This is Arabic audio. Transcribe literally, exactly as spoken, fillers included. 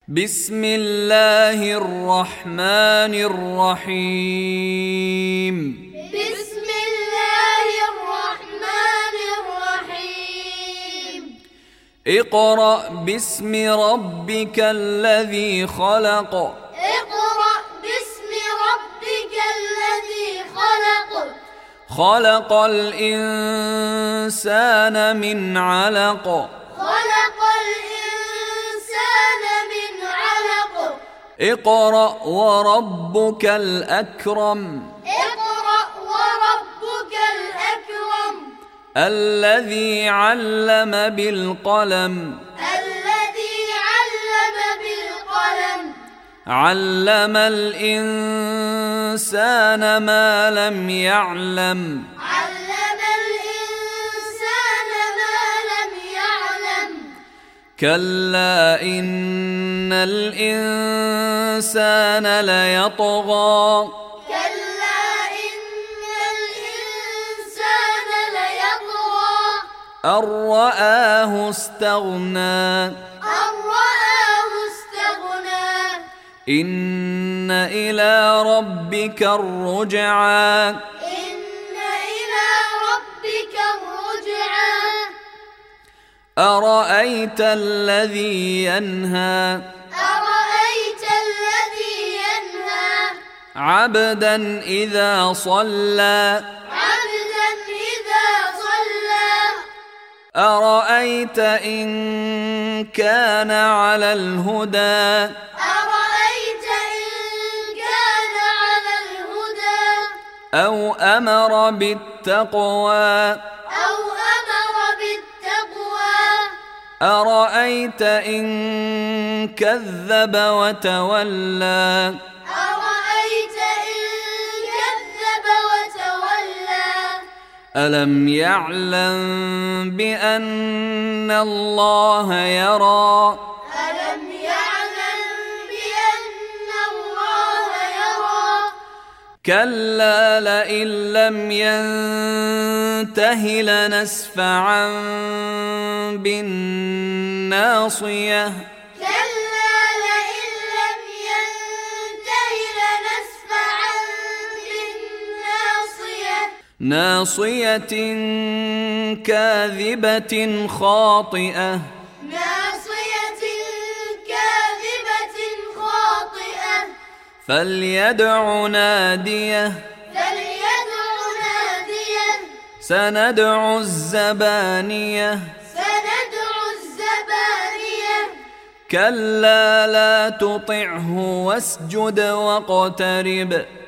بسم الله الرحمن الرحيم بسم الله الرحمن الرحيم اقرأ باسم ربك الذي خلق اقرأ باسم ربك الذي خلق خلق الإنسان من علق خلق الإنسان من علق اقرأ وربك الأكرم اقرأ وربك الأكرم الذي علم بالقلم الذي علم بالقلم علم الإنسان ما لم يعلم علم الإنسان ما لم يعلم كلا إن الإنسان ليطغى كلا إن الإنسان ليطغى أن رآه استغنى أن رآه استغنى إن إلى ربك الرجعى إن إلى ربك الرجعى أرأيت الذي ينهى أرأيت الذي ينهى عبدا إذا صلى عبدا إذا صلى أرأيت إن كان على الهدى أرأيت إن كان على الهدى أو أمر بالتقوى أو أمر بالتقوى أرأيت إن كذب وتولى أرأيت إن كذب وتولى ألم يعلم بأن الله يرى ألم يعلم بأن الله يرى كلا لئن لم ينته لنسفعا بالناصية كلا لئن لم ينته لنسفعا بالناصية ناصية كاذبة خاطئة ناصية كاذبة خاطئة فليدع ناديه فليدع ناديه سندع الزبانية سندع الزبانية كلا لا تطعه واسجد واقترب